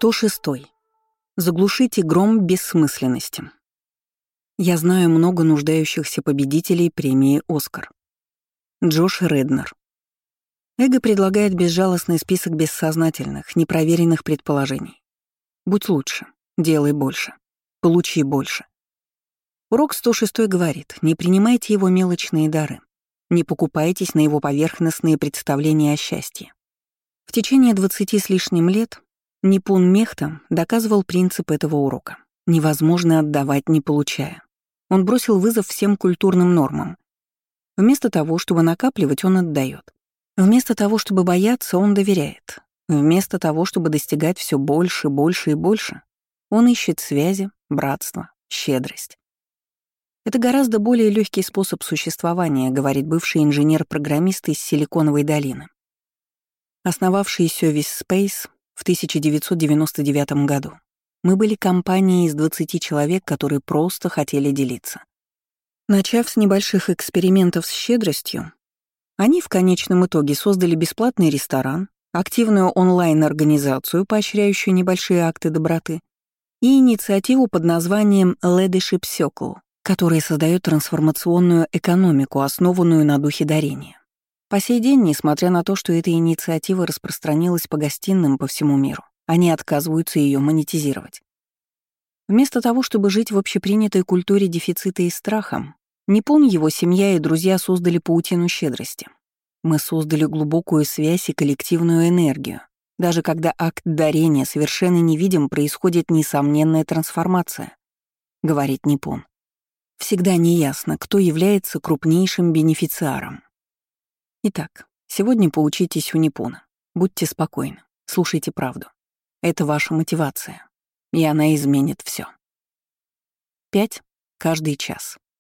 106. Заглушите гром бессмысленности. Я знаю много нуждающихся победителей премии «Оскар». Джош Реднер. Эго предлагает безжалостный список бессознательных, непроверенных предположений. Будь лучше, делай больше, получи больше. Урок 106 говорит, не принимайте его мелочные дары, не покупайтесь на его поверхностные представления о счастье. В течение 20 с лишним лет Нипун Мехта доказывал принцип этого урока. Невозможно отдавать, не получая. Он бросил вызов всем культурным нормам. Вместо того, чтобы накапливать, он отдает. Вместо того, чтобы бояться, он доверяет. Вместо того, чтобы достигать все больше, больше и больше, он ищет связи, братство, щедрость. Это гораздо более легкий способ существования, говорит бывший инженер-программист из Силиконовой долины, основавший Service Space в 1999 году. Мы были компанией из 20 человек, которые просто хотели делиться. Начав с небольших экспериментов с щедростью, они в конечном итоге создали бесплатный ресторан, активную онлайн-организацию, поощряющую небольшие акты доброты, и инициативу под названием Leadership Circle, которая создает трансформационную экономику, основанную на духе дарения. По сей день, несмотря на то, что эта инициатива распространилась по гостиным по всему миру, они отказываются ее монетизировать. Вместо того, чтобы жить в общепринятой культуре дефицита и страха, Нипун, его семья и друзья создали паутину щедрости. Мы создали глубокую связь и коллективную энергию. Даже когда акт дарения совершенно невидим, происходит несомненная трансформация, говорит Нипун. Всегда неясно, кто является крупнейшим бенефициаром. Итак, сегодня поучитесь у Нипуна. Будьте спокойны, слушайте правду. Это ваша мотивация, и она изменит все. 5 каждый час.